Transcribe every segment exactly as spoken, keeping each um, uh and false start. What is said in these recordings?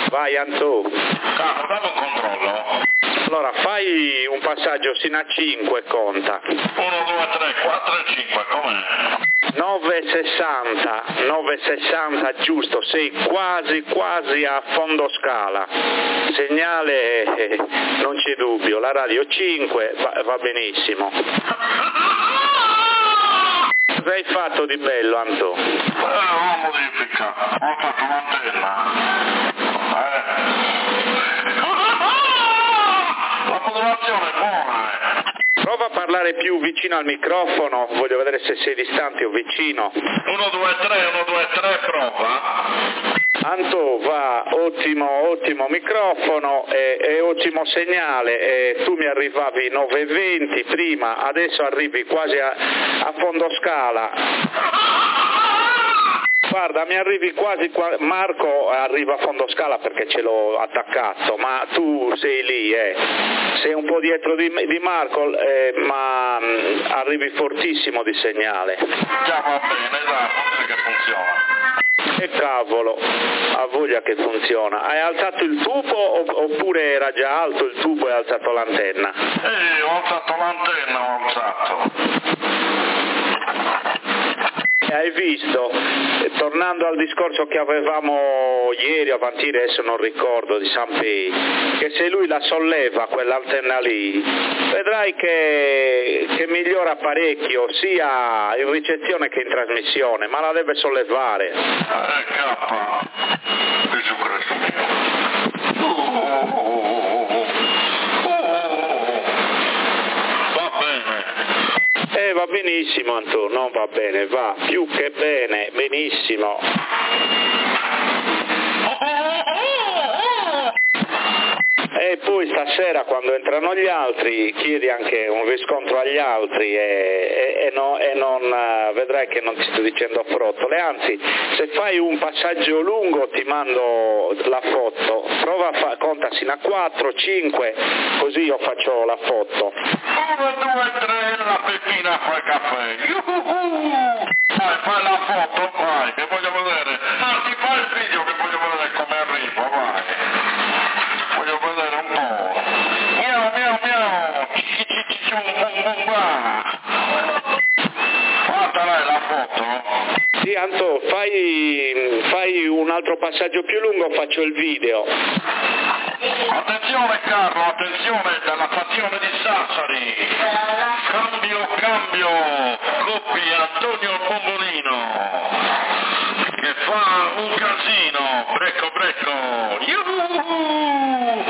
Vai Antò. Capo, dammi un controllo. Allora, fai un passaggio sino a cinque, conta. uno, due, tre, quattro e cinque, com'è? nove sessanta, nove sessanta, giusto, sei quasi quasi a fondo scala. Segnale, eh, non c'è dubbio, la radio cinque va, va benissimo. Cosa hai fatto di bello, Antò? Eh, una modifica, ho fatto un'antenna. Eh. La modulazione è buona, eh. Prova a parlare più vicino al microfono, voglio vedere se sei distante o vicino. uno, due, tre, uno, due, tre, prova. Antò, va, ottimo, ottimo microfono e, e ottimo segnale, e tu mi arrivavi nove venti prima, adesso arrivi quasi a, a fondo scala. Guarda, mi arrivi quasi qua, Marco arriva a fondo scala perché ce l'ho attaccato, ma tu sei lì, eh. sei un po' dietro di, di Marco, eh, ma mh, arrivi fortissimo di segnale. Già va bene, dai, vuol dire che funziona. E cavolo, ha voglia che funziona. Hai alzato il tubo oppure era già alto il tubo e hai alzato l'antenna? Eh, ho alzato l'antenna, ho alzato. Hai visto, tornando al discorso che avevamo ieri, avanti adesso non ricordo, di Sanpei, che se lui la solleva quell'antenna lì, vedrai che, che migliora parecchio sia in ricezione che in trasmissione, ma la deve sollevare. Eh, cappa, Gesù Cristo mio. Oh, oh, oh, oh. Va bene. Eh, va benissimo Antò, non va bene, va, più che bene, benissimo. E poi stasera quando entrano gli altri chiedi anche un riscontro agli altri e, e, e, no, e non uh, vedrai che non ti sto dicendo frottole, anzi se fai un passaggio lungo ti mando la foto, prova a fa- conta sino a quattro, cinque, così io faccio la foto. uno, due, tre, la pepina fa caffè. Yuhuhu! Dai, fai la foto, vai, che voglio vedere. Anzi, fai il video che voglio vedere come arrivo, vai. Voglio vedere un po'. Miau, miau, miau. Cici, cici, cium, bum, bum, bam. Fatta lei la foto? Sì Antò, fai, fai un altro passaggio più lungo, faccio il video. Attenzione Carlo, attenzione dalla stazione di Sassari. Cambio, cambio. Coppi Antonio Bombolino. Che fa un casino. Brecco, brecco. Yuhu!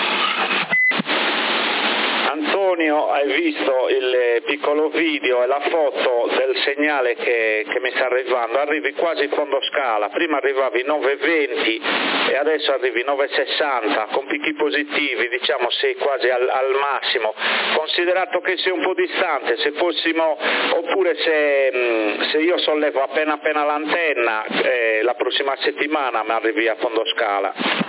Antonio, hai visto il piccolo video e la foto del segnale che, che mi sta arrivando? Arrivi quasi in fondo scala, prima arrivavi nove venti e adesso arrivi nove sessanta con picchi positivi, diciamo sei quasi al, al massimo, considerato che sei un po' distante, se fossimo, oppure se, se io sollevo appena appena l'antenna, eh, la prossima settimana mi arrivi a fondo scala.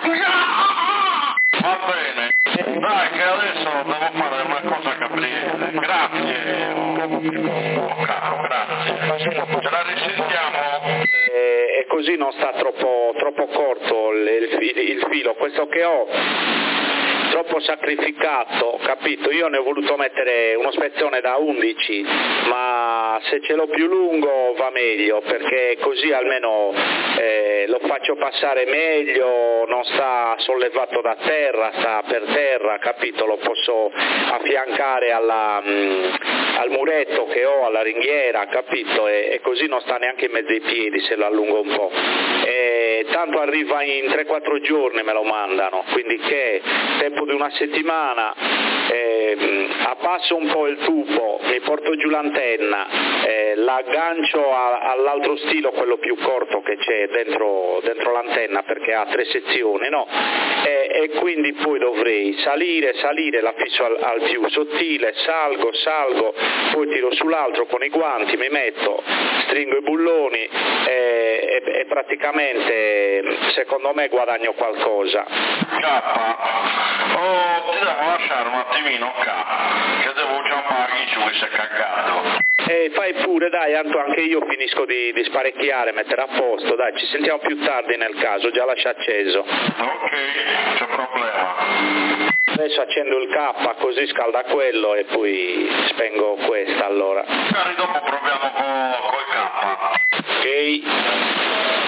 Va bene, dai che adesso devo fare una cosa caprile. Grazie, oh, caro, grazie. Ce la risentiamo. E, e così non sta troppo, troppo corto il, il, il filo, questo che ho troppo sacrificato, capito? Io ne ho voluto mettere uno spezzone da undici, ma se ce l'ho più lungo va meglio, perché così almeno eh, lo faccio passare meglio, non sta sollevato da terra, sta per terra, capito? Lo posso affiancare alla, mh, al muretto che ho, alla ringhiera, capito? E, e così non sta neanche in mezzo ai piedi se lo allungo un po'. E tanto arriva in tre quattro giorni, me lo mandano, quindi che tempo di una settimana, eh, abbasso un po' il tubo, mi porto giù l'antenna, eh, l'aggancio a, all'altro stilo, quello più corto che c'è dentro, dentro l'antenna, perché ha tre sezioni, no? E, e quindi poi dovrei salire, salire, la fisso al, al più sottile, salgo, salgo, poi tiro sull'altro con i guanti, mi metto, stringo i bulloni e, e, e praticamente secondo me guadagno qualcosa. K, oh, ti devo lasciare un attimino K, che devo chiamare giù e si è cagato. E fai pure, dai, tanto anche io finisco di, di sparecchiare, mettere a posto, dai, ci sentiamo più tardi nel caso, già lascia acceso. Ok, c'è problema. Adesso accendo il K, così scalda quello e poi spengo questa allora. Magari dopo proviamo con col K. Ok.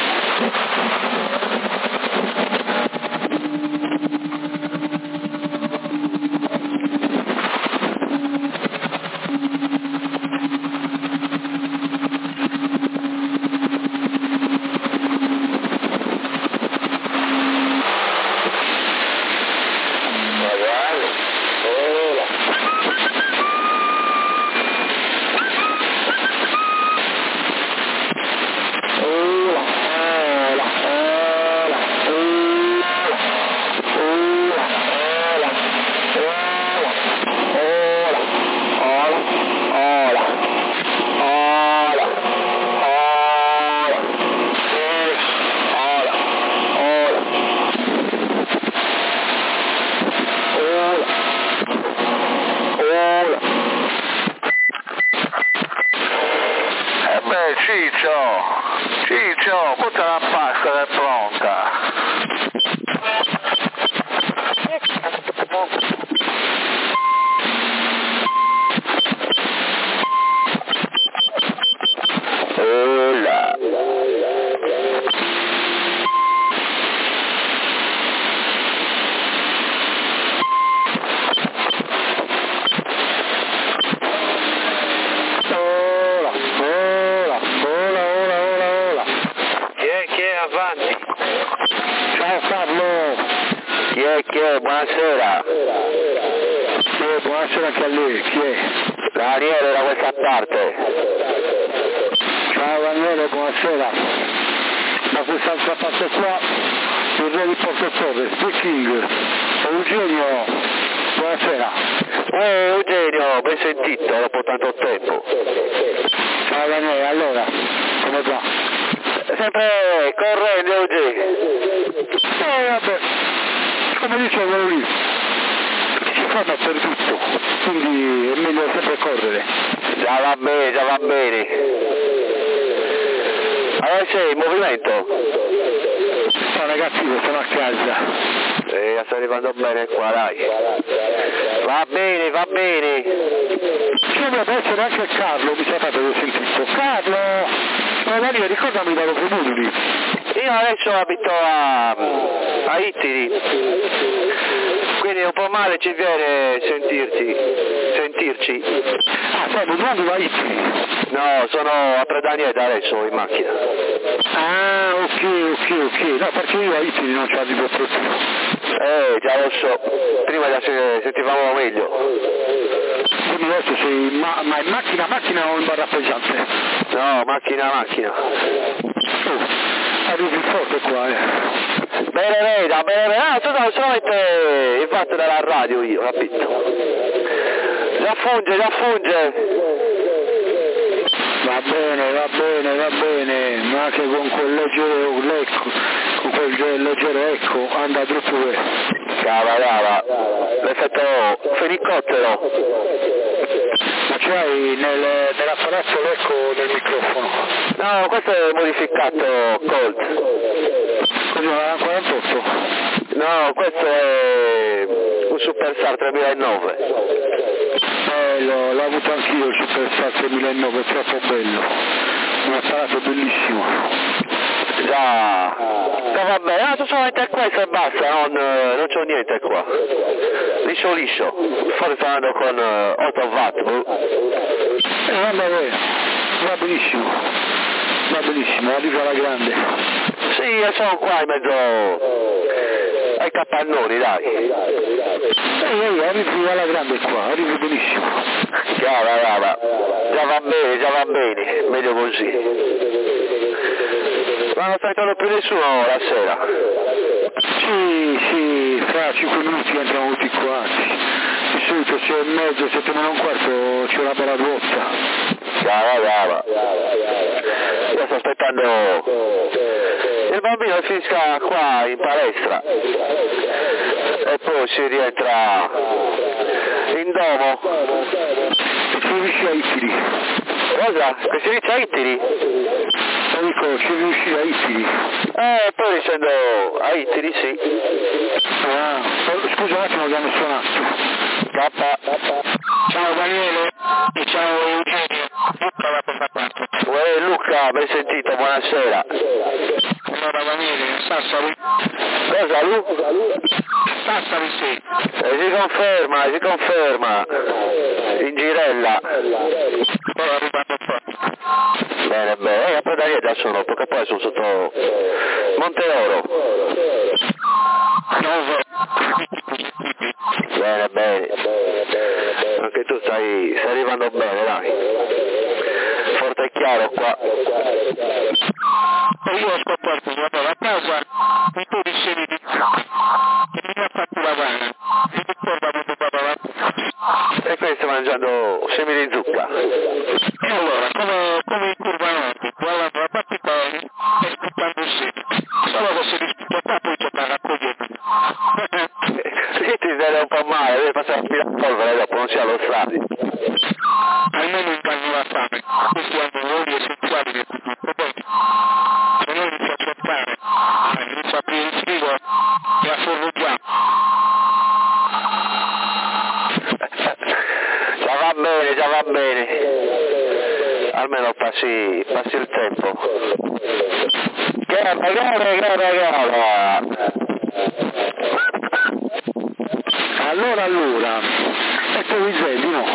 Ciccio, Ciccio, butta la pasta, è pronta. Ola. Avanti. Ciao Carlo. Chi è, chi è? Buonasera. Eh, buonasera anche a lei, chi è? Daniele da questa parte. Ciao Daniele, buonasera. Da quest'altra parte qua, il re di Porto Torre, speaking. Eugenio, buonasera. Oh Eugenio, ben sentito dopo tanto tempo. Ciao Daniele, allora, come va? Sempre correndo oggi. Eh vabbè, come dicevo lì, si ferma per tutto, quindi è meglio sempre correre. Già va bene, già va bene. Allora sei in movimento? No ragazzi, sono a casa. Eh, sto arrivando bene qua, dai. Va bene, va bene. Ci deve essere anche Carlo, mi sa che avevo sentito. Carlo! Oh, Maria, ricordami dallo comune. Io adesso abito a, a Ittiri, quindi un po' male ci viene sentirti, sentirci. Ah, sei venuto a Ittiri? No, sono a Predanieta adesso in macchina. Ah, ok, ok, ok. No, perché io a Ittiri non ci arrivo proprio. Eh, già lo so, prima la sentivamo meglio. Quindi adesso sei ma, ma in macchina, macchina o in barra pesante? No, macchina, macchina. Oh, arrivi forte qua, eh. Bene, veda, bene, bene. Ah, sono solamente il fatto della radio io, capito? Già funge, già funge. Va bene, va bene, va bene, ma anche con quel leggero lecco, con quel leggero ecco, anda tutto bene. Cava, cava, l'effetto fenicottero. Ma ce l'hai nel, nell'apparato l'eco del microfono? No, questo è modificato Colt. Così, una quarantotto? No, questo è un Superstar tremilanove. Bello, l'ho avuto anch'io il Superstar tremilanove, è troppo bello. Un apparato bellissimo. Già, no, vabbè, ah, solamente questo e basta, non, non c'ho niente qua. Liscio liscio, forse sto andando con uh, otto watt. Eh, va bene, va benissimo, va benissimo, arrivo alla grande. Sì, io sono qua in mezzo ai capannoni, dai. Eh, eh, arrivi alla grande qua, arrivi benissimo. Già, va, va, va. Già va bene, già va bene, meglio così. Ma non sta entrando più nessuno la sera? Sì, sì, fra cinque minuti entrano tutti quanti. Di solito sei e mezzo, sette meno un quarto c'è una bella ruota. Brava, brava. Io sto aspettando il bambino finisca qua in palestra e poi si rientra in domo. E finisce a Ittiri. Cosa? Che si dice a Ittiri? Dico, ci riuscì a Ittiri. Eh, poi dicendo a Ittiri, sì. Ah, scusa un attimo che hanno suonato. K. Ciao Daniele e ciao Eugenio. Luca da questa parte. Uè Luca, ben sentito, buonasera. Allora Daniele, Sassari. Cosa Lu? Sassari sì. Eh, si conferma, si conferma. In girella. Poi arrivato qua. Bene, bene, e poi da lì adesso sono, perché poi sono sotto Monteoro. Bene, bene. Anche tu stai, stai arrivando bene, dai. Forte e chiaro qua. E io ho scoperto che vado a casa e tu dicevi di che mi ha fatto la vana. E poi vado a parlare. E qui stai mangiando semi di zucca. E allora, come, come in curva nord, guardando la partita e aspettando il seme. Solo che se disputa qua poi c'è da raccogliere. Lì ti viene un po' male, devi passare a aspirapolvere dopo, non sia allo stadio. Almeno inganno la fame. Questi hanno ruoli essenziali del tutto. Poi, se noi inizia a cercare, inizia a aprire il frigo e a forruggiare. Già va bene, già va bene. Almeno passi, passi il tempo. Gara, gara, gara, gara. Allora, allora, e tu Viselli, no?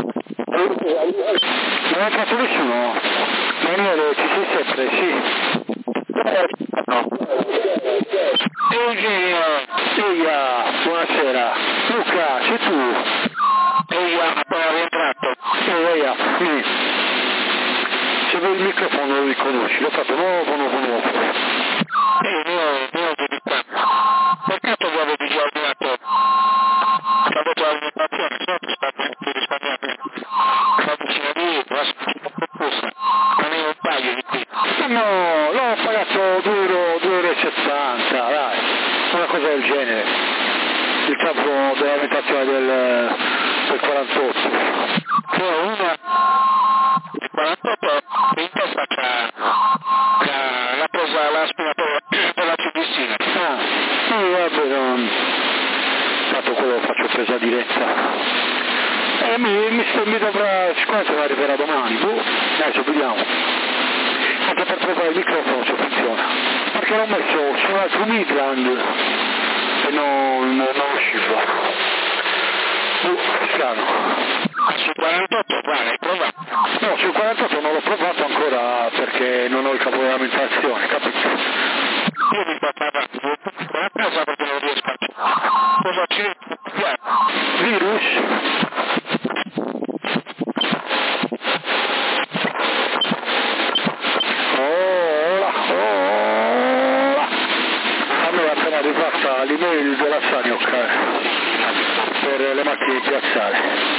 Non hai fatto nessuno? Daniele, ci sei sempre, sì. No. Eugenio, Eia, buonasera. Luca, sei tu? Eia, appena rientrato. Eia, sì. Se vuoi il microfono lo riconosci, l'ho fatto nuovo, nuovo, nuovo. Eh, nuovo, nuovo di qua. Peccato che avevi già ordinato. Stavo già all'alimentazione, so che state risparmiando. La vicina di la scusa. Non è un paio di qui. No, l'ho pagato due euro e settanta, dai. Una cosa del genere. Il capo dell'alimentazione del, del quarantotto. Poi una il quarantotto in testa c'ha la, la presa la spina per, per la cibissina. Ah, sì, vabbè, non... tanto quello lo faccio presa diretta. Eh, mi, mi, mi dovrà, siccome se ne arriverà domani, boh, adesso vediamo. Anche per provare il microfono se funziona. Perché l'ho messo su un altro Midland e non, non usciva. Boh, strano. Sul quarantotto, guarda, hai provato? No, sul quarantotto non l'ho provato ancora perché non ho il capo della ambientazione, capito? Io mi sto parlando, con la casa perché non riesco a... Cosa c'è? Virus? Oh, oh, a me è appena arrivata l'email della Saniok per le macchine di piazzale.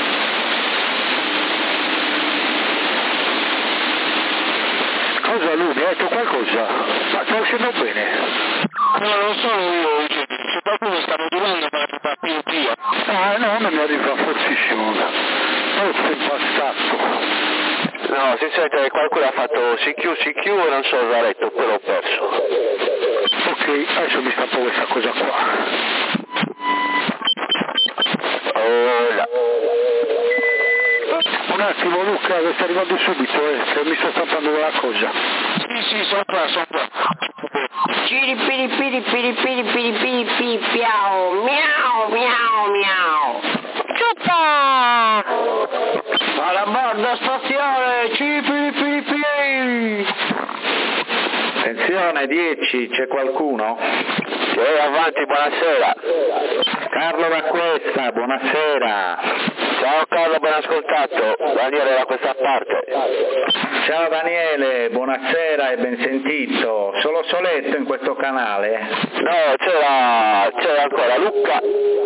Cosa lui? Mi ha detto qualcosa? Ma sta uscendo bene? No, non sono io, se qualcuno sta modulando per la più più. Ah no, non mi arriva fortissimo. Molto impastato. No, si sente che qualcuno ha fatto C Q, C Q e non so cosa ha letto, poi l'ho perso. Ok, adesso mi stampo questa cosa qua. Oh là. Un attimo Luca, che sta arrivando subito, eh, che mi sto stampando quella cosa. Sì, sì, sono qua, sono qua. Ciri piri piri piri piri piri piri piri piao, miau miau miau. Ciuppa! Alla borda stazione, ciri piri piri piri. Attenzione, dieci, c'è qualcuno? Sì, avanti, buonasera. Carlo da questa, buonasera. Ciao Carlo, ben ascoltato. Daniele da questa parte. Ciao Daniele, buonasera e ben sentito. Solo Soletto in questo canale? No, c'era, c'era ancora Luca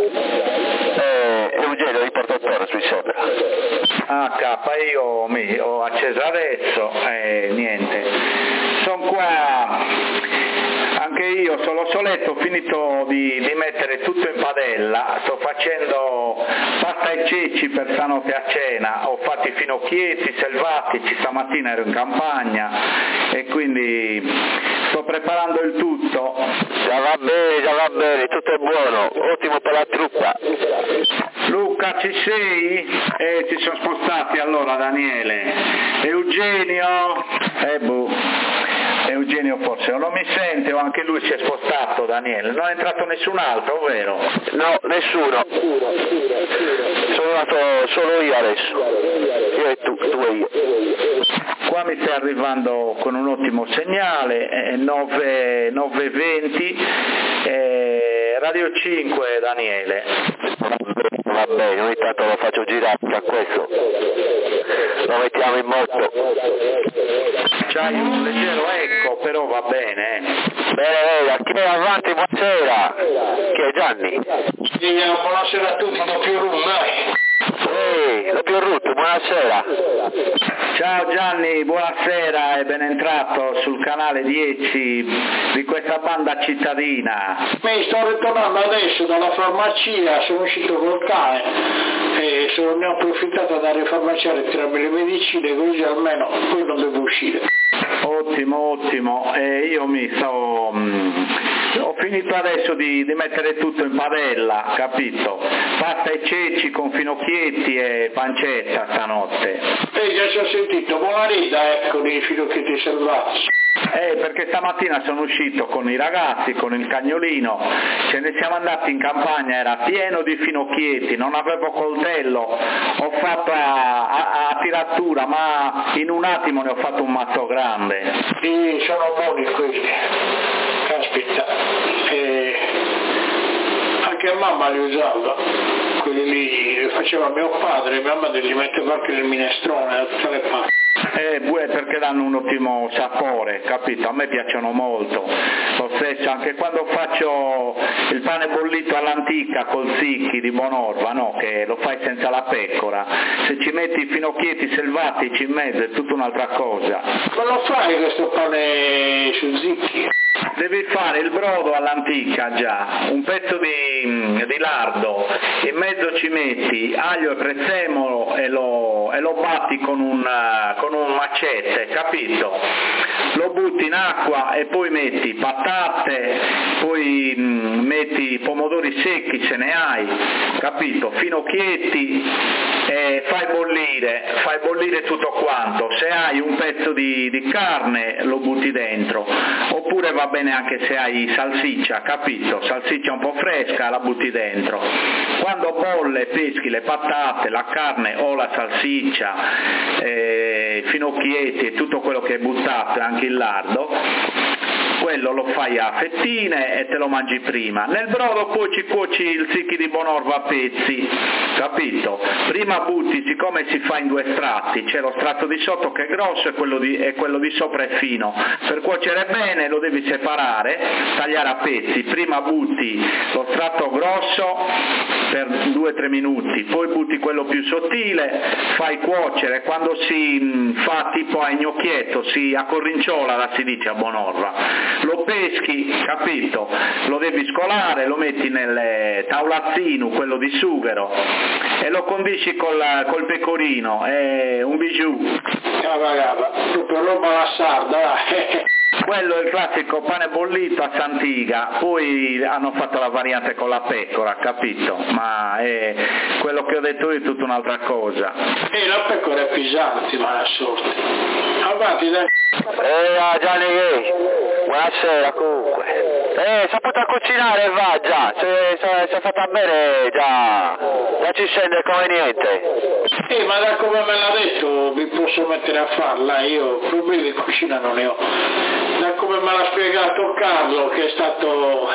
e Eugenio di Porto sui sopra. Ah, K, io mi ho acceso adesso e niente. Sono qua Anche io sono soletto, ho finito di, di mettere tutto in padella, sto facendo pasta e ceci per stanotte a cena, ho fatto i finocchietti selvatici, stamattina ero in campagna e quindi sto preparando il tutto. Già va bene, già va bene, tutto è buono, ottimo per la truppa. Luca, ci sei? Eh, si sono spostati allora Daniele. Eugenio? Eh boh. Eugenio forse non mi sente o anche lui si è spostato, Daniele? Non è entrato nessun altro, vero? No, nessuno. Sono andato solo io adesso. Io e tu, tu e io. Qua mi stai arrivando con un ottimo segnale, eh, nove e venti, eh, Radio cinque Daniele. Va bene, ogni tanto lo faccio girare a questo. Lo mettiamo in moto. C'hai un leggero eco, però va bene. Eh. Bene, bene, a chi è avanti, buonasera. Chi è Gianni? Sì, buonasera a tutti, doppio rum, dai. Ehi, doppio Rutto, buonasera. Ciao Gianni, buonasera e ben entrato sul canale dieci di questa banda cittadina. Mi sto ritornando adesso dalla farmacia, sono uscito col cane e sono, ne ho approfittato da dare in farmacia a ritirarmi le medicine, così almeno poi non devo uscire. Ottimo, ottimo, e io mi sto... Mh, ho finito adesso di, di mettere tutto in padella, capito? Pasta e ceci con finocchietti e pancetta stanotte. E già ci ho sentito, buona rida ecco dei finocchietti selvatici. Eh, perché stamattina sono uscito con i ragazzi, con il cagnolino, ce ne siamo andati in campagna, era pieno di finocchietti, non avevo coltello, ho fatto a, a, a tiratura, ma in un attimo ne ho fatto un mazzo grande. Sì, sono buoni quelli, caspita, e anche a mamma li usava, quelli lì li faceva mio padre, mia madre li metteva anche nel minestrone da tutte le parti. Eh, perché danno un ottimo sapore, capito? A me piacciono molto. Lo stesso, anche quando faccio il pane bollito all'antica col zicchi di Bonorva, no? Che lo fai senza la pecora. Se ci metti i finocchietti selvatici in mezzo è tutta un'altra cosa. Ma lo fai questo pane su zicchi? Devi fare il brodo all'antica già, un pezzo di, di lardo, in mezzo ci metti aglio e prezzemolo e lo, e lo batti con un, con un macete, capito? Lo butti in acqua e poi metti patate, poi mh, metti pomodori secchi se ne hai, capito? Finocchietti e fai bollire, fai bollire tutto quanto, se hai un pezzo di, di carne lo butti dentro, oppure va bene anche se hai salsiccia, capito? Salsiccia un po' fresca la butti dentro. Quando bolle peschi le patate, la carne o la salsiccia, eh, finocchietti e tutto quello che è buttato, anche il lardo, quello lo fai a fettine e te lo mangi prima. Nel brodo poi ci cuoci il zicchi di Bonorva a pezzi, capito? Prima butti, siccome si fa in due strati, c'è lo strato di sotto che è grosso e quello di, e quello di sopra è fino. Per cuocere bene lo devi separare, tagliare a pezzi. Prima butti lo strato grosso per due tre minuti, poi butti quello più sottile, fai cuocere, quando si mh, fa tipo a gnocchietto, si accorrinciola, la si dice a Bonorva, lo peschi, capito? Lo devi scolare, lo metti nel taulazzino, quello di sughero, e lo condisci col, col pecorino, è un bijou. Cava, cava, proprio roba alla sarda, Quello è il classico pane bollito a Santiga, poi hanno fatto la variante con la pecora, capito? Ma è quello che ho detto io è tutta un'altra cosa. E la pecora è pesante, ma la sorte. Avanti, dai. Eh, Gianni, buonasera comunque. Eh, saputo cucinare va già, se, se, se fatta bene già, già ci scende come niente. Eh, ma da come me l'ha detto mi posso mettere a farla, io problemi di cucina non ne ho. Da come me l'ha spiegato Carlo, che è stato,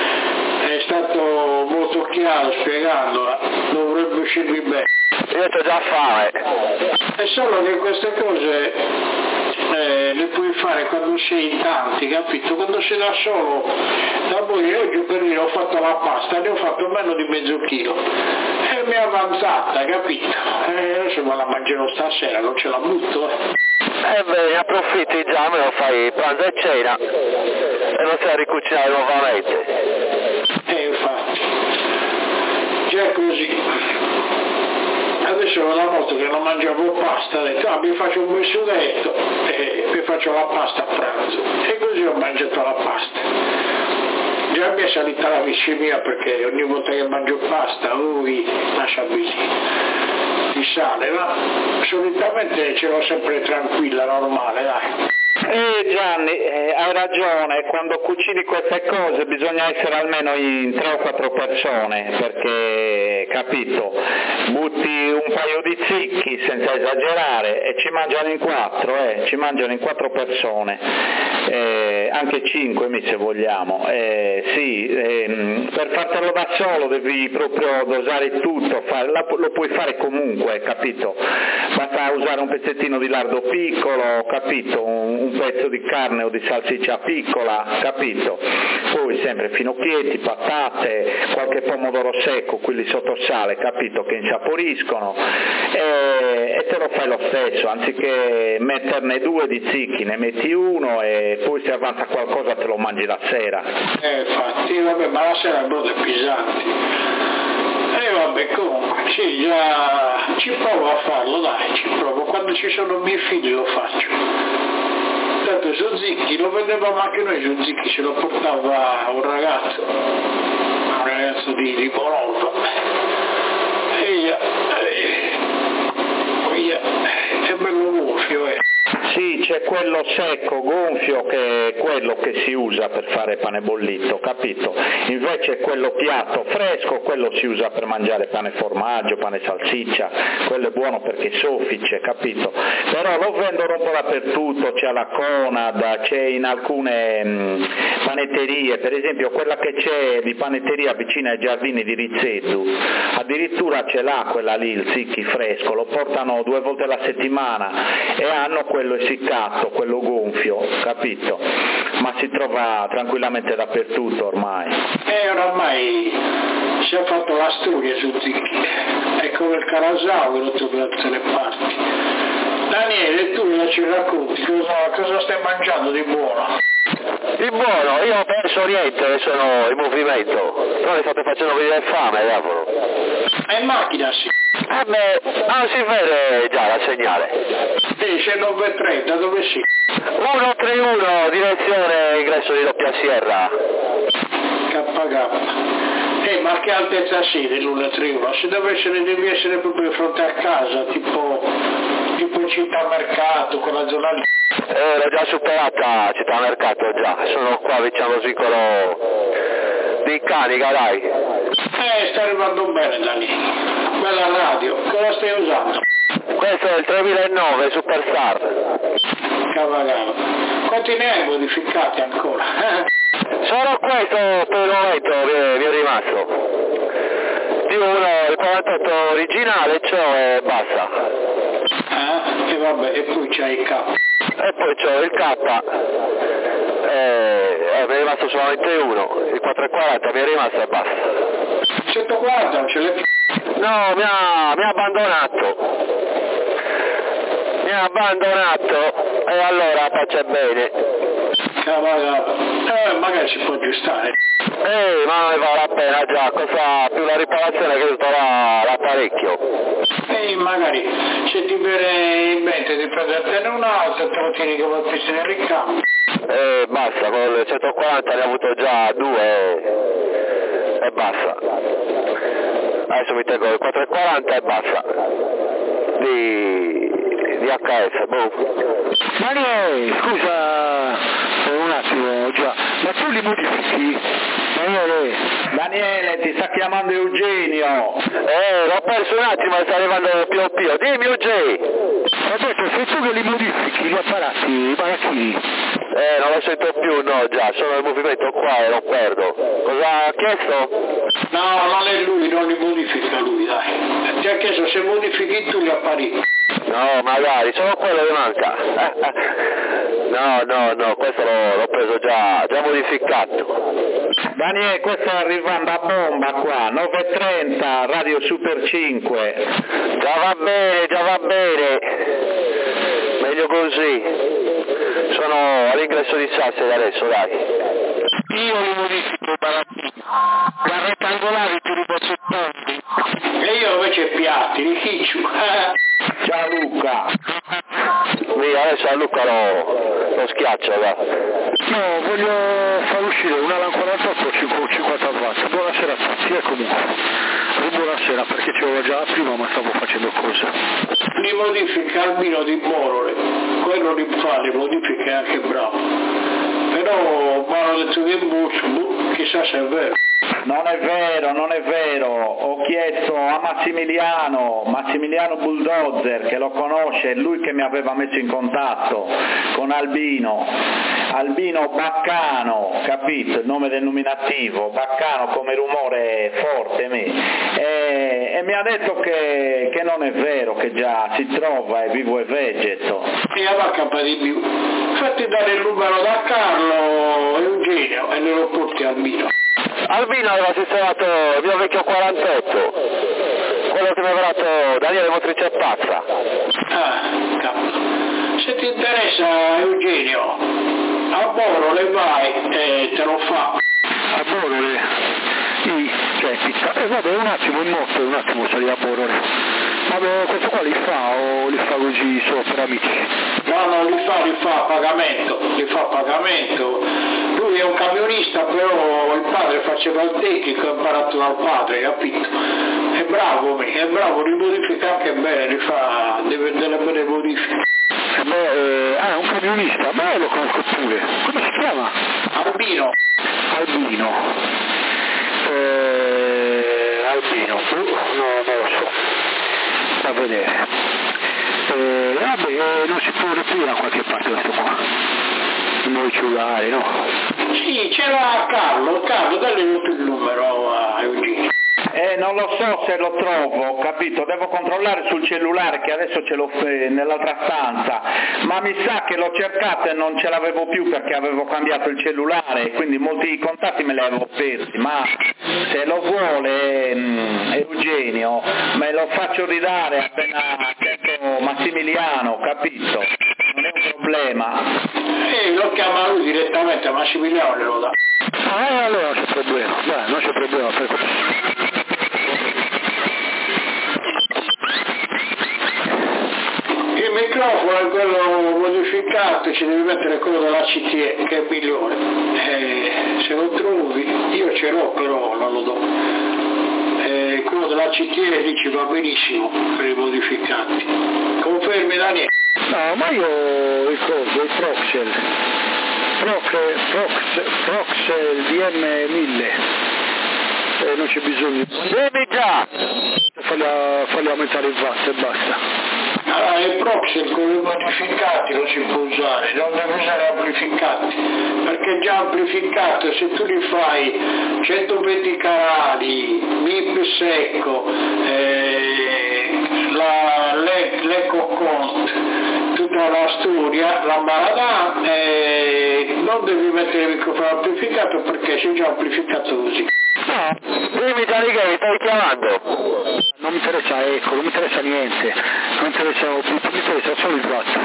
è stato molto chiaro spiegandola, dovrebbe uscirmi bene. Io c'ho già fame. È solo che queste cose eh, le puoi fare quando sei in tanti, capito? Quando sei da solo, da voi oggi per dire ho fatto la pasta, ne ho fatto meno di mezzo chilo e mi è avanzata, capito? E adesso me la mangerò stasera, non ce la butto. Eh beh, approfitti già, me lo fai pranzo e cena e non sai ricucinare nuovamente. E infatti, già così. Adesso una volta che non mangiavo pasta, ho detto, ah, mi faccio un bel sughetto e mi faccio la pasta a pranzo. E così ho mangiato la pasta. Già mi è salita la glicemia perché ogni volta che mangio pasta, ui, lascia così, di sale, ma solitamente ce l'ho sempre tranquilla, normale, dai. Eh Gianni, eh, hai ragione, quando cucini queste cose bisogna essere almeno in tre o quattro persone, perché, capito, butti un paio di zicchi senza esagerare e ci mangiano in quattro, eh, ci mangiano in quattro persone, eh, anche cinque se vogliamo, eh, sì, eh, per fartelo da solo devi proprio dosare tutto, fare, lo puoi fare comunque, capito, basta usare un pezzettino di lardo piccolo, capito, un, un pezzo di carne o di salsiccia piccola, capito? Poi sempre finocchietti, patate, qualche pomodoro secco, quelli sotto sale, capito? Che insaporiscono e, e te lo fai lo stesso, anziché metterne due di zicchi, ne metti uno e poi se avanza qualcosa te lo mangi la sera. Eh, infatti, vabbè, ma la sera il brodo è pesante. E eh, vabbè, comunque, sì, già ci provo a farlo, dai, ci provo. Quando ci sono miei figli lo faccio. Tanto su zicchi, lo vendevamo anche noi su zicchi, ce lo portava un ragazzo, un ragazzo di, di Bologna. E via, via, è bello gonfio, eh. Sì, c'è quello secco, gonfio, che è quello che si usa per fare pane bollito, capito? Invece quello piatto, fresco, quello si usa per mangiare pane formaggio, pane salsiccia, quello è buono perché è soffice, capito? Però lo vendono un po' dappertutto, c'è alla Conad, c'è in alcune mh, panetterie, per esempio quella che c'è di panetteria vicino ai giardini di Rizzedu, addirittura ce l'ha quella lì, il zicchi fresco, lo portano due volte alla settimana e hanno quello essiccato, quello gonfio, capito? Ma si trova tranquillamente dappertutto ormai. E oramai si è fatto la storia su zicchi, è come il carasau che lo trovi da tutte le parti. Daniele, tu mi ci racconti cosa, cosa stai mangiando di buono? Di buono, io ho perso niente, sono in movimento, però mi state facendo venire fame, cavolo. È in macchina, sì. Eh beh, non si vede già la segnale. Sì, c'è nove e trenta, dove sì? uno tre uno, direzione ingresso di doppia Sierra. K K. Eh, ma che altezza siete l'uno tre uno? Se deve essere, devi essere proprio di fronte a casa, tipo, tipo in città mercato, quella zona lì. Eh, l'ho già superata città mercato già, sono qua vicino allo svincolo di Canica, dai. Eh, sta arrivando bene, Dani. Bella radio, cosa stai usando? Questo è il tremilanove Superstar. Cavagava. Quanti ne hai modificati ancora? Solo questo per il momento mi è rimasto. Di uno il quarantotto originale, cioè basta. Ah, e vabbè, e poi c'hai il K. E poi c'ho il K, e, e mi è rimasto solamente uno, il quattrocentoquaranta mi è rimasto e basta. centoquaranta non ce l'hai più? No, mi ha, mi ha abbandonato. Mi ha abbandonato e allora faccia bene. Cavagava. Eh, magari si può aggiustare. Eh, ma ne vale la pena già, cosa più la riparazione che tutta la, l'apparecchio. E magari se ti viene in mente di prendertene un altro, te lo tieni come pezzo nel ricambio. E basta, con il centoquaranta ne ho avuto già due e, e basta. Adesso mi tengo il quattrocentoquaranta e basta. Di, di H S, boh. Daniele, scusa un attimo, già, ma tu li modifichi? Daniele, Daniele, ti sta chiamando Eugenio. Eh, l'ho perso un attimo, sta arrivando Pio Pio. Dimmi Eugenio. ho detto, sei tu che li modifichi, gli apparati, i baracchini? Eh, non lo sento più, no, già, sono in movimento qua e lo perdo. Cosa ha chiesto? No, non è lui, non li modifica lui, dai. Ti ha chiesto se modifichi tu gli apparecchi. No, magari, solo quello che manca. No, no, no, questo l'ho, l'ho preso già, già modificato. Daniele, questo sta arrivando a bomba qua, nove e trenta, Radio Super cinque. Già va bene, già va bene. Meglio così. Sono all'ingresso di Sassari adesso, dai. io li modifico i barattini, da rettangolari ti riboccettoni. E io invece piatti, li chiccio. Ciao Luca. Via, adesso a Luca lo, lo schiaccio, va. No, voglio far uscire una LAN quarantotto cinquanta watt. Buonasera a tutti, e comunque. Buonasera, perché ci avevo già prima ma stavo facendo cose. Li modifica Albino di Borole, quello li fa, le modifiche anche bravo. Però mi hanno detto che buccio, chissà se è vero. Non è vero, non è vero, ho chiesto a Massimiliano, Massimiliano Bulldozer che lo conosce, è lui che mi aveva messo in contatto con Albino, Albino Baccano, capito, il nome del nominativo, Baccano come rumore forte, me. E, e mi ha detto che, che non è vero, che già si trova, è vivo e vegeto. E la vacca di più, fatti dare il numero da Carlo Eugenio e ne lo porti a Albino. Albino aveva sistemato il mio vecchio quarantotto, quello che mi aveva dato Daniele Motrice Pazza. Ah, cavolo. Se ti interessa Eugenio, a Borole vai e te lo fa. A Borole? Sì, cioè, eh, vabbè, un attimo in moto, un attimo salire a Borole. Vabbè, questo qua li fa o li fa così solo per amici? No, no, li fa, li fa a pagamento, li fa a pagamento. Lui è un camionista, però il padre faceva il tecnico, ha imparato dal padre, capito? È bravo, è bravo, li modifica anche bene, li fa delle, delle belle modifiche. Eh beh, eh, ah, è un camionista, beh, lo conosco pure. Come si chiama? Albino. Albino. Eh, Albino, no, non lo so. A vedere. Eh, vabbè, eh, non si può riprendere da qualche parte questo qua. I nuovi cellulari, no? Sì, c'era Carlo, Carlo, dagli il numero a Eugenio. Eh, non lo so se lo trovo, capito? Devo controllare sul cellulare che adesso ce l'ho nell'altra stanza, ma mi sa che l'ho cercato e non ce l'avevo più perché avevo cambiato il cellulare, quindi molti contatti me li avevo persi, ma se lo vuole mh, Eugenio me lo faccio ridare appena sento Massimiliano, capito? Non è un problema. Eh, lo chiama lui direttamente, Massimiliano glielo dà. Ah, allora non c'è problema, dai, non c'è problema. Per... Il microfono è quello modificato, ci devi mettere quello della C T E che è migliore. Eh, se lo trovi, io ce l'ho però non lo do. Eh, quello della C T E lì ci va benissimo per i modificanti. Confermi Daniele? No, ma io ricordo il Proxel, Proxel, Proxel, Proxel D M mille, eh, non c'è bisogno. Devi già! Fagli, fagli aumentare il watt e basta. Allora il Proxel con i modificati lo si può usare, non deve usare amplificati, perché già amplificato se tu li fai centoventi canali, M I P secco, eh, la, le, l'Eco Cont, tutta la storia, la Maradà, eh, non devi mettere il microfono amplificato perché sei già amplificato così. No, dimmi Gianni che mi stai chiamando. Non mi interessa ecco, non mi interessa niente, non mi interessa, mi interessa solo il watt.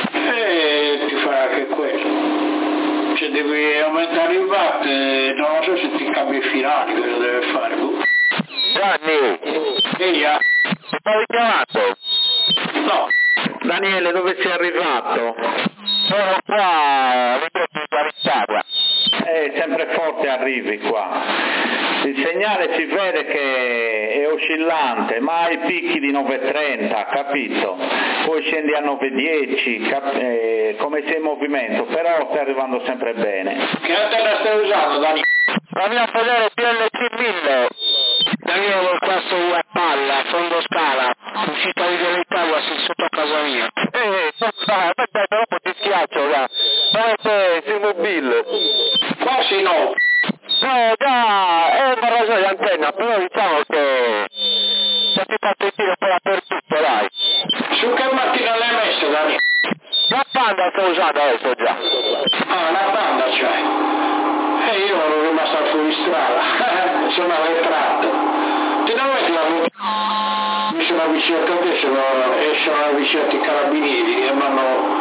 E ti farà anche quello. Cioè devi aumentare il watt, eh, non lo so se ti cambia i finali, cosa deve fare. Boh. Gianni! Eia? Mi stai chiamando? No. Daniele, dove sei arrivato? Sono qua, vedo che guarda. Eh, sempre forte arrivi qua. Il segnale si vede che è oscillante, ma hai picchi di nove e trenta, capito? Poi scendi a nove e dieci, cap- eh, come sei in movimento, però stai arrivando sempre bene. Che antenna stai usando, Dani? La mia fedele P L C mille. Daniele il classo U a palla, fondo scala, uscita di verità quasi sotto a casa mia. Eh, aspetta, dopo ti schiaccio, va. Dove sei? Sei mobile. Quasi no. No, già, è una ragione di antenna, però diciamo che se ti fa sentire un po' dappertutto, dai. Su che macchina l'hai messo, Dani? La Panda sto usando adesso già. Ah, la Panda c'hai. E io ero rimasto fuori strada, sono arretrato. Ti non metti la mi sono avvicinato a te, sono, e sono avvicinati i carabinieri e mi hanno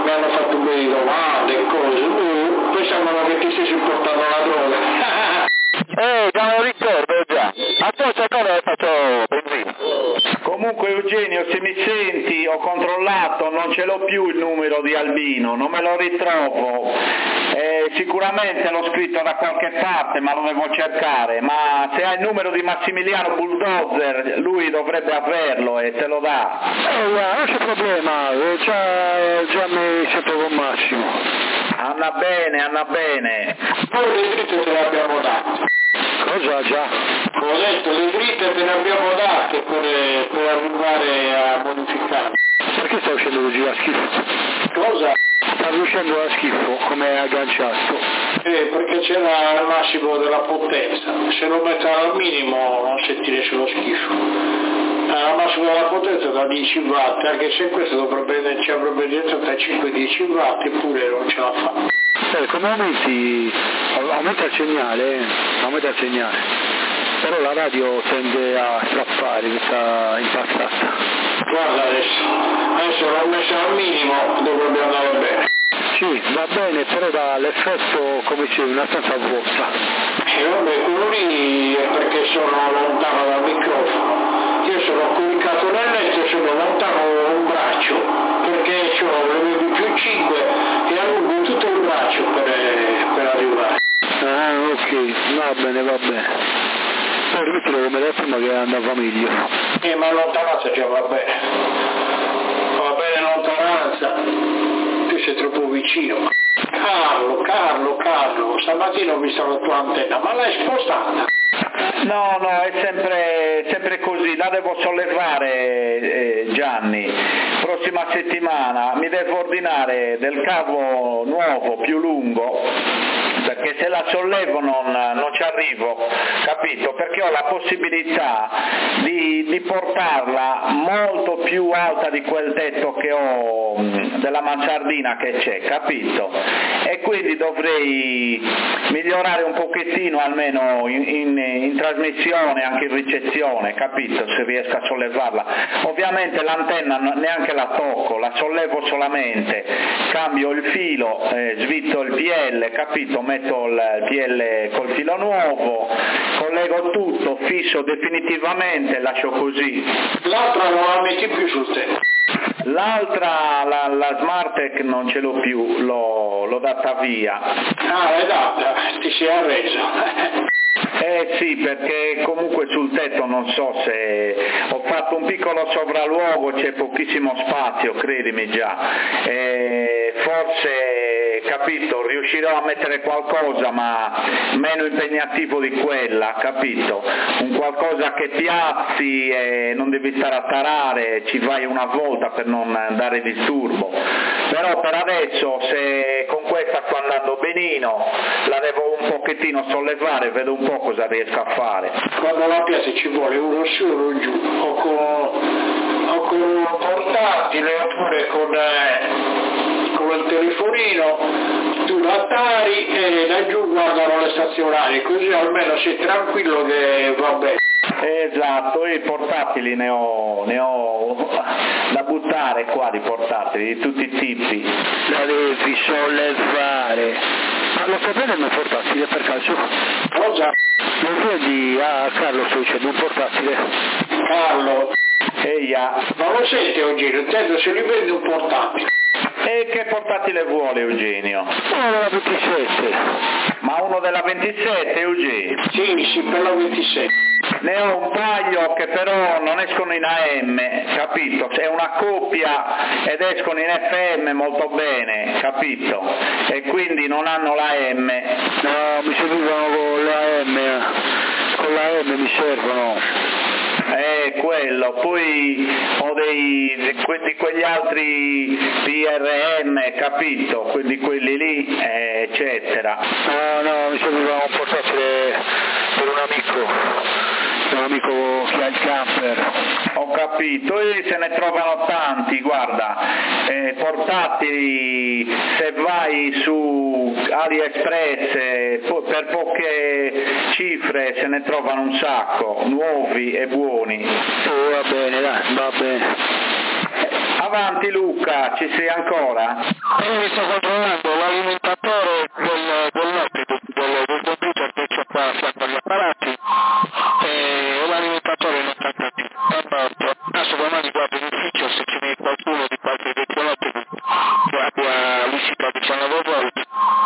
mi hanno fatto un po' di domande e cose, uh, poi sembrano che ti sei portato la droga. Eh, già lo ricordo già. A te secondo faccio benzina. Comunque Eugenio, se mi senti, ho controllato, non ce l'ho più il numero di Albino, non me lo ritrovo. Eh, sicuramente l'ho scritto da qualche parte, ma lo devo cercare. Ma se hai il numero di Massimiliano Bulldozer, lui dovrebbe averlo e te lo dà. Eh, guarda, non c'è problema, eh, già, già mi sento con Massimo. Anna bene, Anna bene. Poi le dritte te le abbiamo date. Cosa già? Ho detto, le dritte te le abbiamo date per, per arrivare a modificare. Perché sta uscendo così a schifo? Cosa? Sta uscendo a schifo, come agganciato. Eh, perché c'era il massimo della potenza. Se lo mettono al minimo non si riesce lo schifo. Al massimo della potenza da dieci watt, anche se questo dovrebbe, ci avrebbe detto tra cinque e dieci watt, eppure non ce la fa. Eh, come aumenti, aumenta il segnale, aumenta il segnale, però la radio tende a strappare, questa impastata. Guarda adesso, adesso l'ho messa al minimo, dovrebbe andare bene. Sì, va bene, però dà l'effetto come se una stanza vuota. E vabbè, quello lì è perché sono lontano dal microfono. Io sono coricato nel letto e sono lontano un braccio, perché ho le V più cinque e allungo tutto il braccio per, per arrivare. Ah, ok, va bene, va bene. Poi rimettilo come da prima che andava meglio. Eh, ma lontananza già va bene. Va bene lontananza. Tu sei troppo vicino. Carlo, Carlo, Carlo, stamattina ho visto la tua antenna, ma l'hai spostata? No, no, è sempre, sempre così, la devo sollevare eh, Gianni, prossima settimana mi devo ordinare del cavo nuovo, più lungo, perché se la sollevo non, non ci arrivo, capito? Perché ho la possibilità di, di portarla molto più alta di quel tetto che ho, della mansardina che c'è, capito? E quindi dovrei migliorare un pochettino almeno in, in, in trasmissione, anche in ricezione, capito? Se riesco a sollevarla. Ovviamente l'antenna neanche la tocco, la sollevo solamente, cambio il filo, eh, svitto il P L, capito? Metto il P L col filo nuovo, collego tutto, fisso definitivamente, lascio così. L'altra non la metti più sul tetto? L'altra, la, la Smartec non ce l'ho più, l'ho, l'ho data via. Ah, l'hai data, ti sei arreso. Eh sì, perché comunque sul tetto non so se ho fatto un piccolo sopralluogo, c'è pochissimo spazio, credimi già, eh, forse, capito, riuscirò a mettere qualcosa ma meno impegnativo di quella, capito, un qualcosa che piazzi e non devi stare a tarare, ci vai una volta per non dare disturbo, però per adesso se con questa sto andando benino, la devo un pochettino sollevare, vedo un po' cosa riesco a fare. Quando la piazza ci vuole uno su uno giù, o con, o con un portatile oppure con, eh, con il telefonino, tu la tari e da giù guardano le stazionarie, così almeno sei tranquillo che va bene. Esatto, io i portatili ne ho, ne ho da buttare qua di portatili, di tutti i tipi. La devi sollevare. Ma lo fa bene il mio portatile per caso? Cosa? Lo vedi a Carlo sto dicendo un portatile? Carlo, Eia, ma lo senti Eugenio, intendo se li vedi un portatile. e che portatile vuole Eugenio? Uno della ventisette. Ma uno della ventisette Eugenio? Sì, sì, per la ventisette. Ne ho un paio che però non escono in A M, capito? È una coppia ed escono in F M molto bene, capito? E quindi non hanno l'A M. No, mi servivano con l'A M, con l'A M mi servono. Eh, quello, poi ho dei, di quegli altri P R M, capito? Quindi quelli lì, eh, eccetera. No, no, mi serviva un portatile per un amico. Un amico che ha il camper. Ho capito, e se ne trovano tanti, guarda, eh, portatili, se vai su AliExpress eh, po- per poche cifre se ne trovano un sacco, nuovi e buoni. Oh, va bene, dai, va bene. Avanti Luca, ci sei ancora? Io sto controllando l'alimentatore del, del laptop, del, del computer che c'è qua a fianco agli apparati e l'alimentatore non sta più. Adesso domani guardo in ufficio se ce n'è qualcuno di qualche vecchiotto che abbia l'uscita a diciannove volt,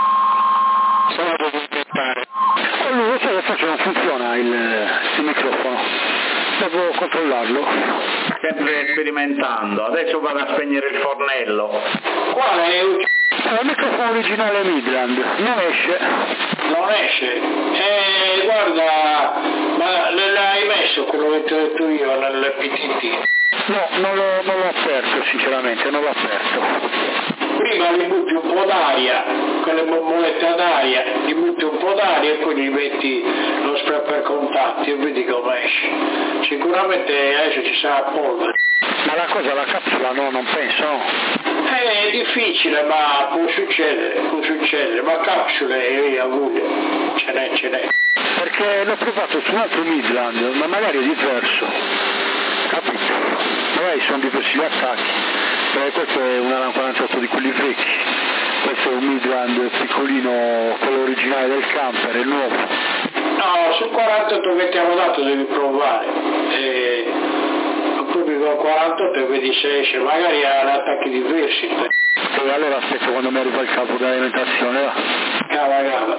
se no devo inventare. Allora, lo sai che faccio non funziona il, il microfono, devo controllarlo. Sempre sperimentando, adesso vado a spegnere il fornello. Quale è? È il microfono originale Midland, non esce. Non esce? Eh, guarda, ma l'hai messo quello che ti ho detto io nel P T T? No, non l'ho, non l'ho aperto sinceramente, non l'ho aperto. Prima gli butti un po' d'aria, quelle bombolette d'aria, gli butti un po' d'aria e poi gli metti lo spray per contatti e vedi come esce. Sicuramente adesso ci sarà polvere. Ma la cosa, la capsula no, non penso, no? È difficile, ma può succedere, può succedere, ma capsule io auguri, ce n'è, ce n'è. Perché l'ho provato su un altro Midland, ma magari è diverso, capito? Magari sono diversi gli attacchi, perché questo è un Alan quarantotto di quelli vecchi, questo è un Midland piccolino, quello originale del camper, è nuovo. No, sul quarantotto che ti hanno dato devi provare. E... proprio con quarantotto e vedi se esce, magari ha attacchi diversi. E allora aspetto quando mi arriva il capo dell'alimentazione, va? Cava cava.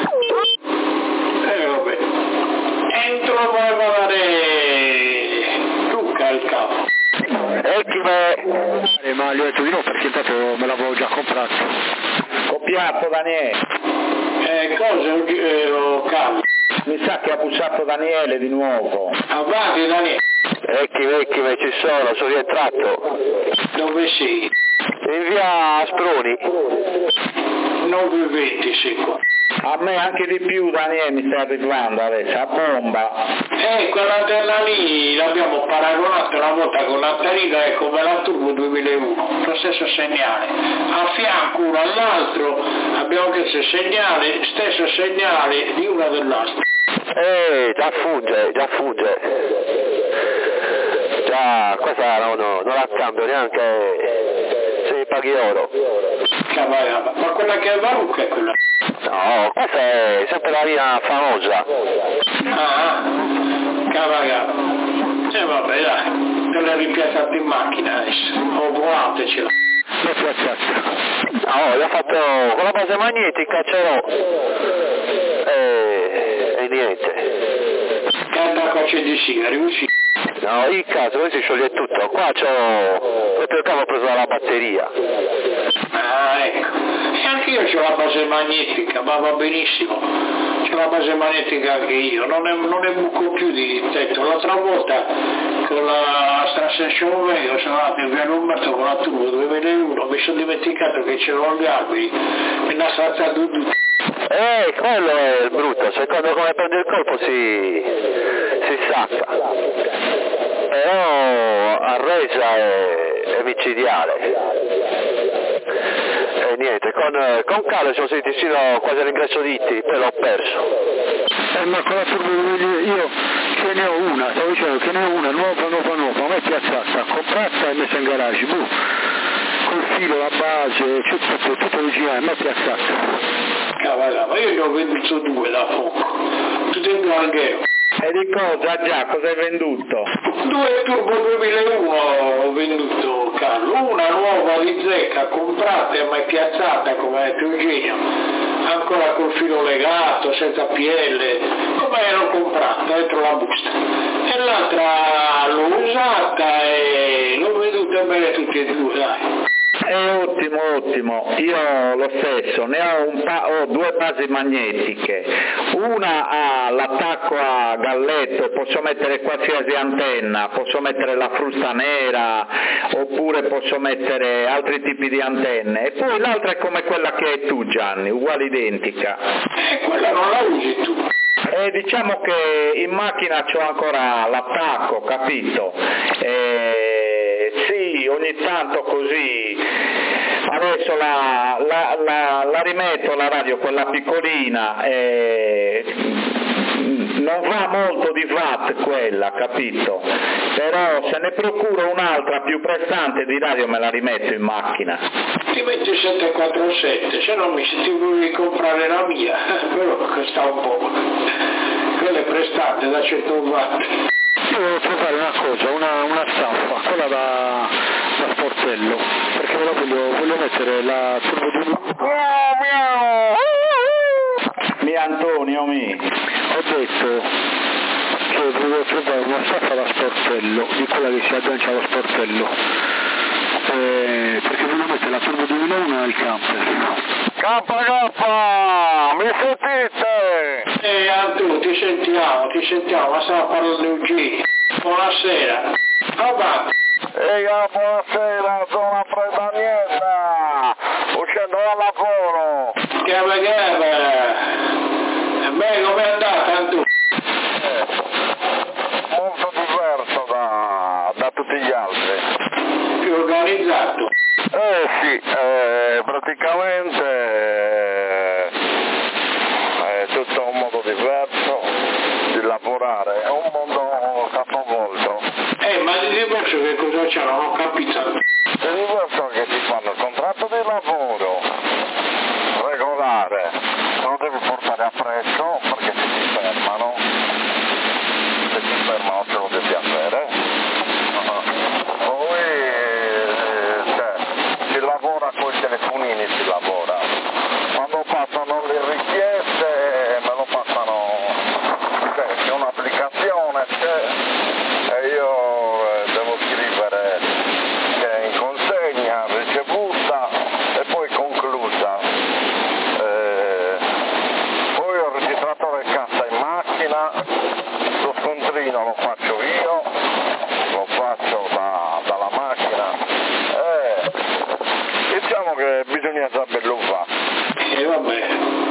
E eh, vabbè. Entro poi va a dare Luca il capo. Ecco, eh, ma gli ho detto di no perché intanto me l'avevo già comprato. Copiato Daniele. Eh, cosa eh, lo cavo? Mi sa che ha bussato Daniele di nuovo. Avanti Daniele. Vecchi, vecchi, ma ci sono, sono rientrato. Dove sei? In via Sproni. nove venti sei qua. A me anche di più Daniele mi sta arrivando adesso, a bomba. Eh, quell'antenna lì l'abbiamo paragonata una volta con l'antenna è come la Turbo duemilauno, lo stesso segnale. A fianco uno all'altro abbiamo questo segnale, stesso segnale di una dell'altra. Eh, già fugge, già fugge. Già, questa no, no, non la cambio neanche se mi paghi oro. Cavallava. Ma quella che è Varucca è quella? No, questa è sempre la mia famosa. Ah, cavallava. E eh, vabbè dai, te l'hai ripiazzata in macchina adesso, o volatecela. L'ho piazzata. No, l'ho fatto con la base magnetica, ce l'ho. E, e niente. Che attacco c'è di sigari, uscì? No, il caso, qui si scioglie tutto. Qua c'ho proprio il cavo preso dalla batteria. Ah, ecco. E anche io c'ho la base magnetica, ma va benissimo. C'ho la base magnetica anche io, non ne, non ne buco più di tetto. L'altra volta con la Transaction Vega sono andato in via Lombardo con la Turbo duemilauno, mi sono dimenticato che c'erano gli alberi, mi hanno saltato tutto. Eh, quello è il brutto, secondo come prende il colpo si, si stacca. Però a resa è, è micidiale. E niente, con, con Carlo sono sentiti sino quasi all'ingresso di Itti, poi l'ho perso. Eh, ma con la Turbo io ce ne ho una, stavo dicendo che ne ho una nuova, nuova, nuova, a me è piazzata, comprata e messa in garage, buh, col filo, la base, tutto, tutto originale, a me è piazzata. Cavallava, io ne ho venduto due da poco, tutte e due al Ghero. E di cosa già? Cosa hai venduto? Due Turbo duemilauno ho venduto, Carlo, una nuova di zecca comprata ma è piazzata come ha detto Eugenio, ancora col filo legato, senza pielle, come ero comprata dentro la busta, e l'altra l'ho usata e l'ho venduta bene tutti e due, dai. È ottimo, ottimo, io lo stesso, ne ho, un pa- ho due basi magnetiche, una ha l'attacco a galletto e posso mettere qualsiasi antenna, posso mettere la frusta nera oppure posso mettere altri tipi di antenne, e poi l'altra è come quella che hai tu Gianni, uguale identica. E quella non la usi tu. E diciamo che in macchina c'ho ancora l'attacco, capito? E sì, ogni tanto così, adesso la, la, la, la rimetto la radio, quella piccolina, e non va molto di watt quella, capito? Però se ne procuro un'altra più prestante di radio me la rimetto in macchina. ti metti il sette quattro sette, se no mi ti volevi comprare la mia, però costa un po', quelle prestate da cento watt. Io volevo provare una cosa, una, una staffa, quella da, da sportello, perché me la voglio, voglio mettere la turbo di... Mi Antonio, mi. Ho detto che volevo trovare una staffa da sportello, di quella che si aggancia allo sportello, eh, perché voglio mettere la turbo duemilauno nel camper. K K, mi sentite? Ehi Antu, ti sentiamo, ti sentiamo, ma stiamo parlando di Eugenio. Buonasera. Avanti. Ehi, buonasera, sono a Fredanietta, uscendo dal lavoro. Che vedere. Beh, com'è andata Antu? Eh, molto diverso da, da tutti gli altri. Più organizzato. Eh sì, eh, praticamente eh, è tutto un modo diverso di lavorare, è un mondo capovolto. Eh, ma di diverso che cosa c'è? Non ho capito. È diverso che ti fanno il contratto di lavoro regolare, te lo devi portare appresso perché se ti fermano, se ti fermano te lo devi avere. Poi eh, cioè, si lavora con i telefonini, si lavora. Quando passano le richieste me lo passano, cioè c'è un'applicazione c'è, e io eh, devo scrivere che è in consegna, ricevuta e poi conclusa. Eh, poi ho il registratore cassa in macchina, lo scontrino lo faccio io, lo faccio da, dalla macchina. Eh, diciamo che bisogna sabelluvare. E vabbè,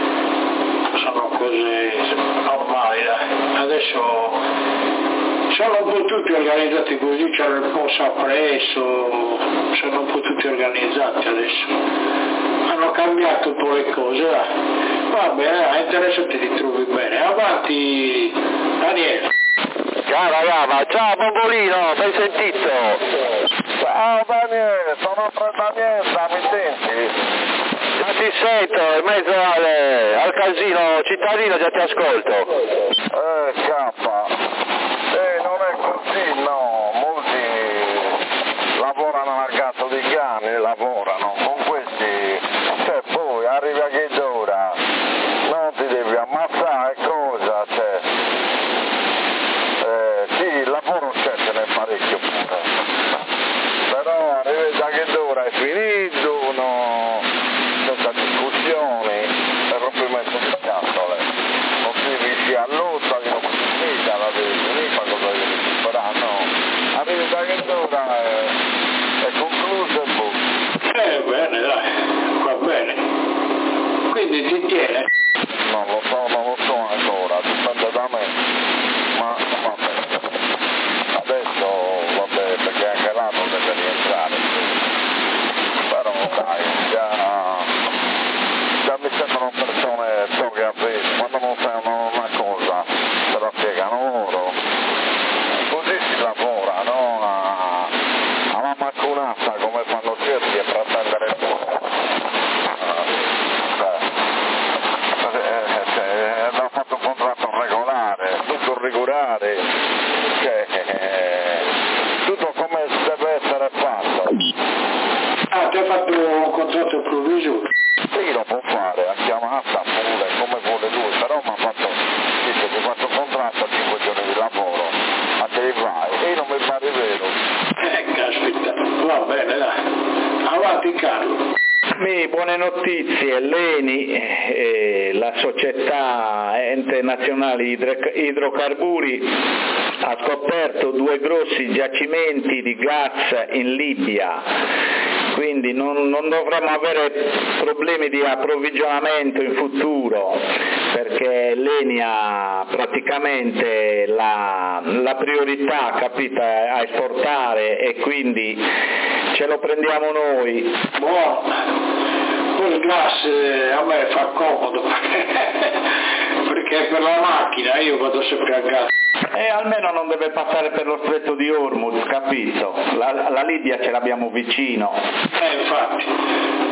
sono cose normali, dai. Adesso sono un po' tutti organizzati così, c'hanno il posto appresso, sono un po' tutti organizzati adesso. Hanno cambiato un po' le cose, dai. Va bene, è interessante, ti trovi bene. Avanti, Daniele. Ciao ragazzi, ciao Bombolino, sei sentito? Ciao Daniele, sono a Fredanietta, mi senti? Ma ti sento, in mezzo al, al casino cittadino già ti ascolto. Eh, K. Eh, non è così, no. Molti lavorano a cazzo di cani, lavorano. Con questi, cioè poi arrivi a che ora, non ti devi ammazzare, cosa c'è? Eh, sì, il lavoro c'è, ce n'è parecchio pure. Però arrivi a che ora è finito, no? Senza discussioni e rompimento di scatole. Non si riesce a lotta, di non si la devi finire, ma cosa devi superare? No. Arrivi da che ora è, è concluso e boh. Eh, bene, dai, va bene. Quindi ti tiene? Non lo so, non lo so ancora, dipende da me. Ma vabbè. Adesso vabbè, perché anche l'anno deve rientrare. Però dai, già, già mi sembrano persone poche a vedi, quando non sanno una cosa se la spiegano loro. Così si lavora, no? A, alla macunazza come fanno certi e per attendere tutto. Eh, hanno fatto un contratto regolare, tutto regolare, cioè, eh, tutto come deve essere fatto. Ah, ti ha fatto un contratto provvisorio? Sì, lo può fare, a chiamata pure, come vuole lui, però mi ha fatto, dice, ti faccio un contratto a cinque giorni di lavoro, a te vai, e non mi pare vero. Eh, caspita, va bene, dai. Avanti Carlo. Mi, buone notizie, l'Eni, eh, la società Ente Nazionale Idro- Idrocarburi, ha scoperto due grossi giacimenti di gas in Libia, quindi non, non dovremo avere problemi di approvvigionamento in futuro, perché l'Eni ha praticamente la, la priorità, capita, a esportare e quindi ce lo prendiamo noi. Buono. Poi il gas eh, a me fa comodo perché per la macchina io vado sempre a gas. E almeno non deve passare per lo stretto di Hormuz, capito? La, la Libia ce l'abbiamo vicino. Eh, infatti.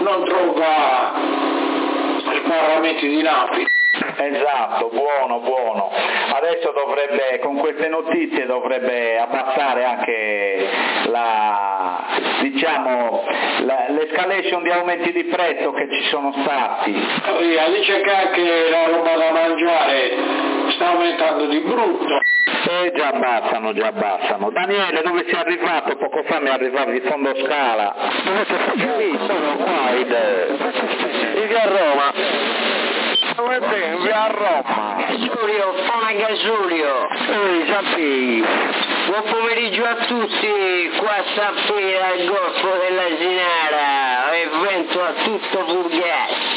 non droga i parlamenti di Napoli. Esatto, buono, buono. Adesso dovrebbe, con queste notizie dovrebbe abbassare anche la, diciamo, la, l'escalation di aumenti di prezzo che ci sono stati. Dice che anche la roba da mangiare sta aumentando di brutto. E già abbassano, già abbassano. Daniele, dove sei arrivato? Poco fa mi arrivavi in fondo scala. Dove sei? Sono qua in, in via Roma. Dove sei? In via Roma. Giulio, Fona Giulio. Ehi, Giampi. Buon pomeriggio a tutti, qua Sappi al Golfo dell'Asinara e vento a tutto Burgas.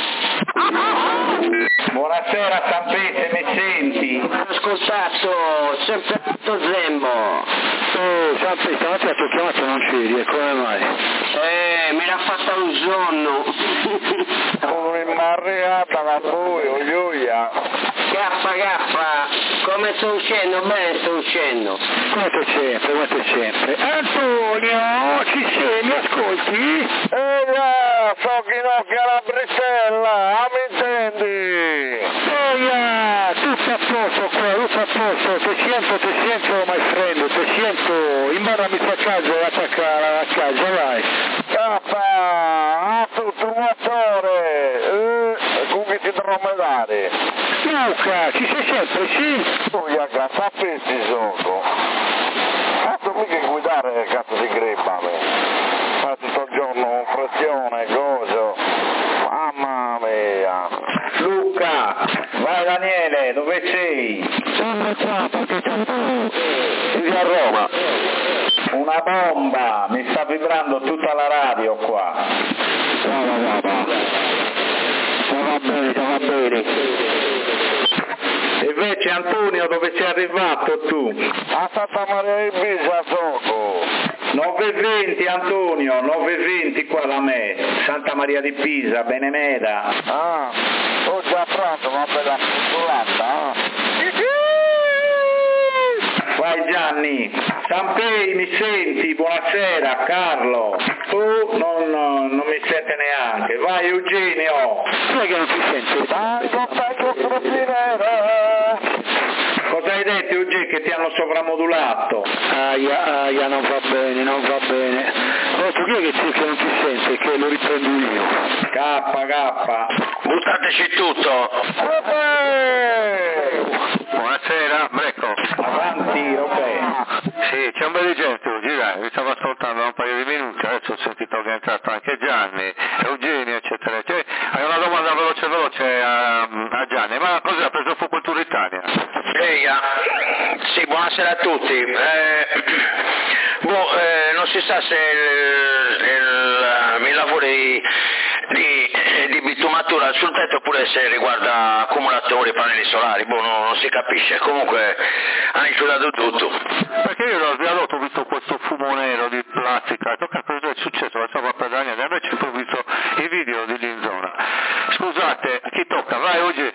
Buonasera Sampese, mi senti? Ho ascoltato, sempre tutto Zembo. Oh, Sampi, stamattina ti ho chiamato e non c'eri, e come mai? Eh, me l'ha fatta un sonno. Come mi è arrivata la buio, Giulia. Gaffa, gaffa, come sto uscendo? Bene, sto uscendo. Come te sempre, come te sempre. Antonio, ci sei, mi ascolti? Eh già, so che non che la Brisella, mi intendi? Eia, tutto a posto qua, tutto a posto, ti sento, ti sento, my friend, ti sento, imbarrami a casa, attaccare a casa, vai. Cappa, ha tutto un motore, eh, con che ti dromedari. Luca, ci sei sempre, sì? Tu, Iaca, sapessi gioco. Cazzo, mica guidare, cazzo di grippa, me. Fa tutto il giorno pressione, gozo. Mamma mia. Luca, vai Daniele, dove sei? Sono qua, perché Via Roma. Una bomba, mi sta vibrando tutta la radio qua. va, va, va, va. Va bene, va bene. E invece Antonio, dove sei arrivato tu? A Santa Maria di Pisa, gioco. nove e venti Antonio, nove e venti qua da me, Santa Maria di Pisa, Benemeda. Ah, ho già pronto, ma bella culata, eh? Vai Gianni, Sampei mi senti? Buonasera Carlo. Tu non, non mi sente neanche, vai Eugenio. Come che non ti senti? Dai, contatto stropinera. Cosa hai detto Eugenio che ti hanno sovramodulato? Aia, aia, non va bene, non va bene. Oh, tu chi è che, ti, che non ti sente? Che lo riprendo io. K, K. Buttateci tutto. Buonasera, Brecco. Avanti, Robè. Sì, c'è un bel di gente oggi, dai, mi stavo ascoltando un paio di minuti, adesso ho sentito che è entrato anche Gianni, Eugenio, eccetera, eccetera. Hai una domanda veloce veloce a, a Gianni, ma cosa ha preso fuoco il Tour Italia? Eia. Sì, buonasera a tutti. Eh, boh, eh, non si sa se il, il, il lavoro di, di, di bitumatura sul tetto oppure se riguarda accumulatori, pannelli solari, boh, non, non si capisce. Comunque ha infilato tutto. Perché io dal viadotto ho visto questo fumo nero di plastica, e tocca cosa è successo, la stavo per Daniele, invece ho visto i video di lì in zona. Scusate, chi tocca? Vai oggi.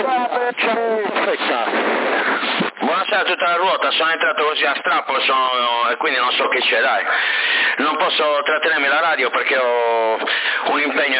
Buonasera a tutta la ruota, sono entrato così a strappo sono, e quindi non so che c'è, dai. Non posso trattenermi la radio perché ho un impegno